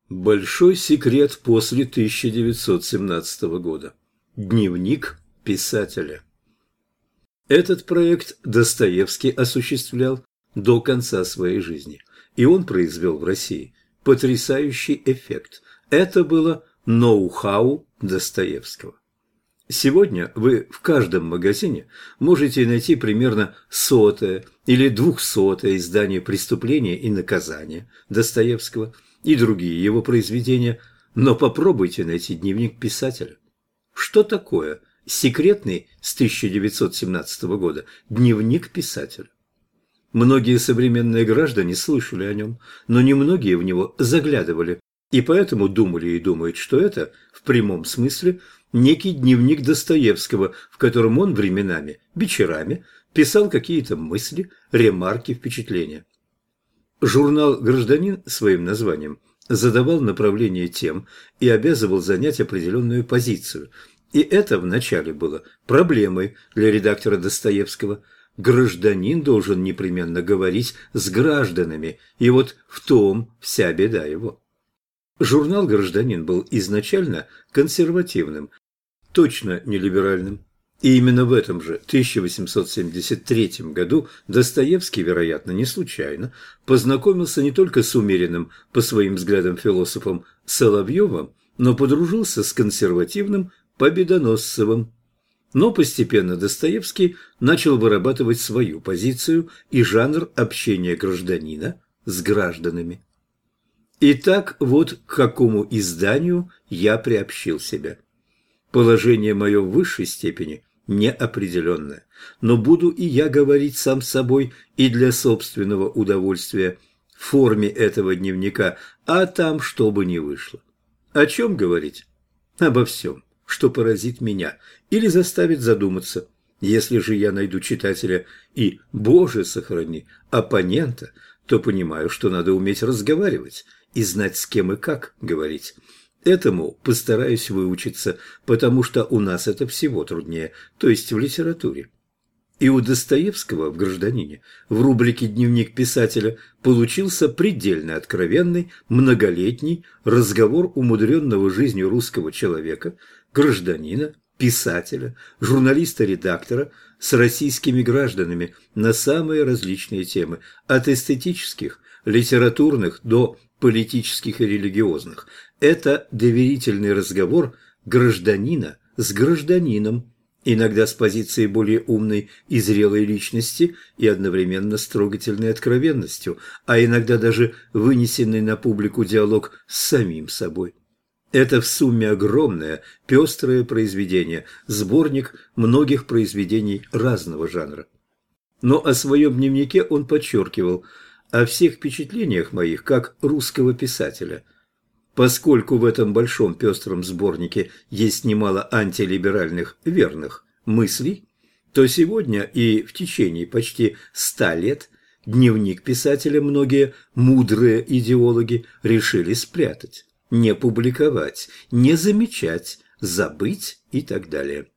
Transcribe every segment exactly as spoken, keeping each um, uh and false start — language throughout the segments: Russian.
Большой секрет после тысяча девятьсот семнадцатого года. Дневник писателя. Этот проект Достоевский осуществлял до конца своей жизни, и он произвел в России потрясающий эффект. Это было ноу-хау Достоевского. Сегодня вы в каждом магазине можете найти примерно сотое или двухсотое издание «Преступления и наказания» Достоевского и другие его произведения, но попробуйте найти дневник писателя. Что такое секретный с тысяча девятьсот семнадцатого года дневник писателя? Многие современные граждане слышали о нем, но немногие в него заглядывали, и поэтому думали и думают, что это, в прямом смысле, некий дневник Достоевского, в котором он временами, вечерами, писал какие-то мысли, ремарки, впечатления. Журнал «Гражданин» своим названием задавал направление тем и обязывал занять определенную позицию. И это вначале было проблемой для редактора Достоевского. Гражданин должен непременно говорить с гражданами, и вот в том вся беда его. Журнал «Гражданин» был изначально консервативным, точно не либеральным. И именно в этом же тысяча восемьсот семьдесят третьем году Достоевский, вероятно, не случайно, познакомился не только с умеренным по своим взглядам философом Соловьевым, но подружился с консервативным Победоносцевым. Но постепенно Достоевский начал вырабатывать свою позицию и жанр общения гражданина с гражданами. Итак, вот к какому изданию я приобщил себя. Положение мое в высшей степени неопределенное, но буду и я говорить сам с собой и для собственного удовольствия в форме этого дневника, а там что бы ни вышло. О чем говорить? Обо всем, что поразит меня или заставит задуматься. Если же я найду читателя и, Боже сохрани, оппонента, то понимаю, что надо уметь разговаривать и знать, с кем и как говорить. Этому постараюсь выучиться, потому что у нас это всего труднее, то есть в литературе. И у Достоевского в «Гражданине» в рубрике «Дневник писателя» получился предельно откровенный, многолетний разговор умудренного жизнью русского человека, гражданина, писателя, журналиста-редактора с российскими гражданами на самые различные темы, от эстетических, литературных до политических и религиозных. Это доверительный разговор гражданина с гражданином, иногда с позиции более умной и зрелой личности и одновременно с трогательной откровенностью, а иногда даже вынесенный на публику диалог с самим собой. Это в сумме огромное, пестрое произведение, сборник многих произведений разного жанра. Но о своем дневнике он подчеркивал: о всех впечатлениях моих как русского писателя. Поскольку в этом большом пестром сборнике есть немало антилиберальных верных мыслей, то сегодня и в течение почти ста лет дневник писателя многие мудрые идеологи решили спрятать, не публиковать, не замечать, забыть и так далее.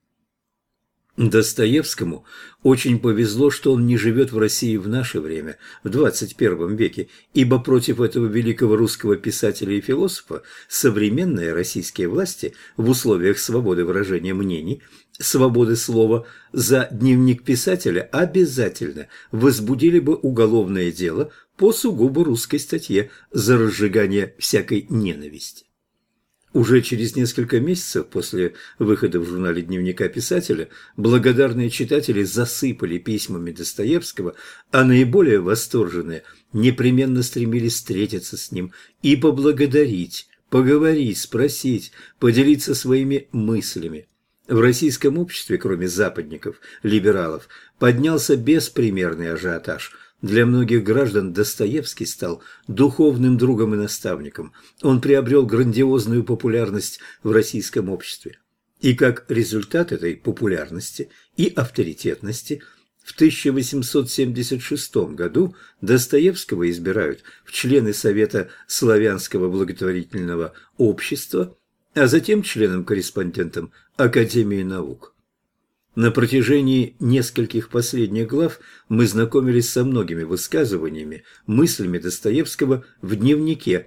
Достоевскому очень повезло, что он не живет в России в наше время, в двадцать первом веке, ибо против этого великого русского писателя и философа современные российские власти в условиях свободы выражения мнений, свободы слова, за дневник писателя обязательно возбудили бы уголовное дело по сугубо русской статье за разжигание всякой ненависти. Уже через несколько месяцев после выхода в журнале «Дневника писателя» благодарные читатели засыпали письмами Достоевского, а наиболее восторженные непременно стремились встретиться с ним и поблагодарить, поговорить, спросить, поделиться своими мыслями. В российском обществе, кроме западников, либералов, поднялся беспримерный ажиотаж. Для многих граждан Достоевский стал духовным другом и наставником. Он приобрел грандиозную популярность в российском обществе. И как результат этой популярности и авторитетности в тысяча восемьсот семьдесят шестом году Достоевского избирают в члены Совета Славянского благотворительного общества, а затем членом-корреспондентом Академии наук. На протяжении нескольких последних глав мы знакомились со многими высказываниями, мыслями Достоевского в дневнике,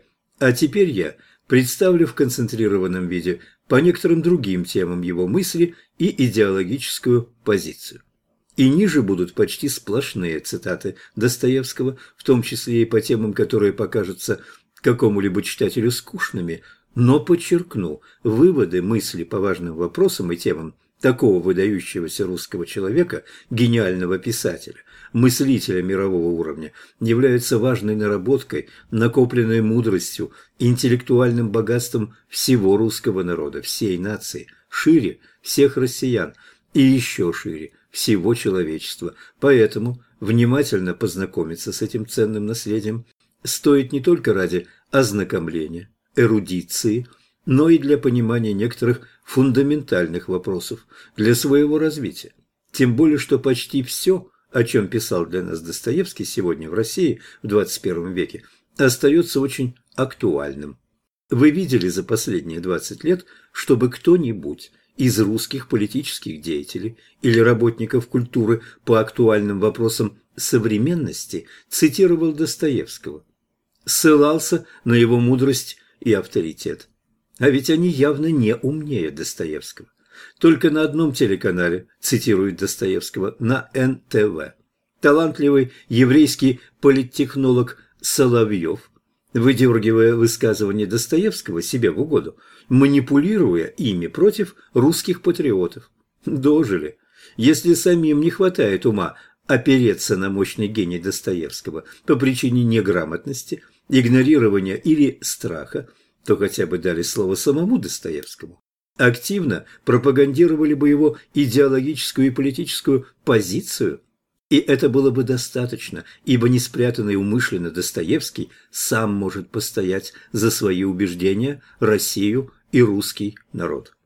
А теперь я представлю в концентрированном виде по некоторым другим темам его мысли и идеологическую позицию. И ниже будут почти сплошные цитаты Достоевского, в том числе и по темам, которые покажутся какому-либо читателю скучными, но подчеркну выводы, мысли по важным вопросам и темам такого выдающегося русского человека, гениального писателя, мыслителя мирового уровня, являются важной наработкой, накопленной мудростью, интеллектуальным богатством всего русского народа, всей нации, шире всех россиян и еще шире всего человечества. Поэтому внимательно познакомиться с этим ценным наследием стоит не только ради ознакомления, эрудиции, но и для понимания некоторых фундаментальных вопросов для своего развития. Тем более, что почти все, о чем писал для нас Достоевский сегодня в России в двадцать первом веке, остается очень актуальным. Вы видели за последние двадцать лет, чтобы кто-нибудь из русских политических деятелей или работников культуры по актуальным вопросам современности цитировал Достоевского, ссылался на его мудрость и авторитет? А ведь они явно не умнее Достоевского. Только на одном телеканале цитируют Достоевского, на эн тэ вэ. Талантливый еврейский политтехнолог Соловьев, выдергивая высказывания Достоевского себе в угоду, манипулируя ими против русских патриотов. Дожили. Если самим не хватает ума опереться на мощный гений Достоевского по причине неграмотности, игнорирования или страха, то хотя бы дали слово самому Достоевскому. Активно пропагандировали бы его идеологическую и политическую позицию, и это было бы достаточно, ибо не спрятанный умышленно Достоевский сам может постоять за свои убеждения, Россию и русский народ.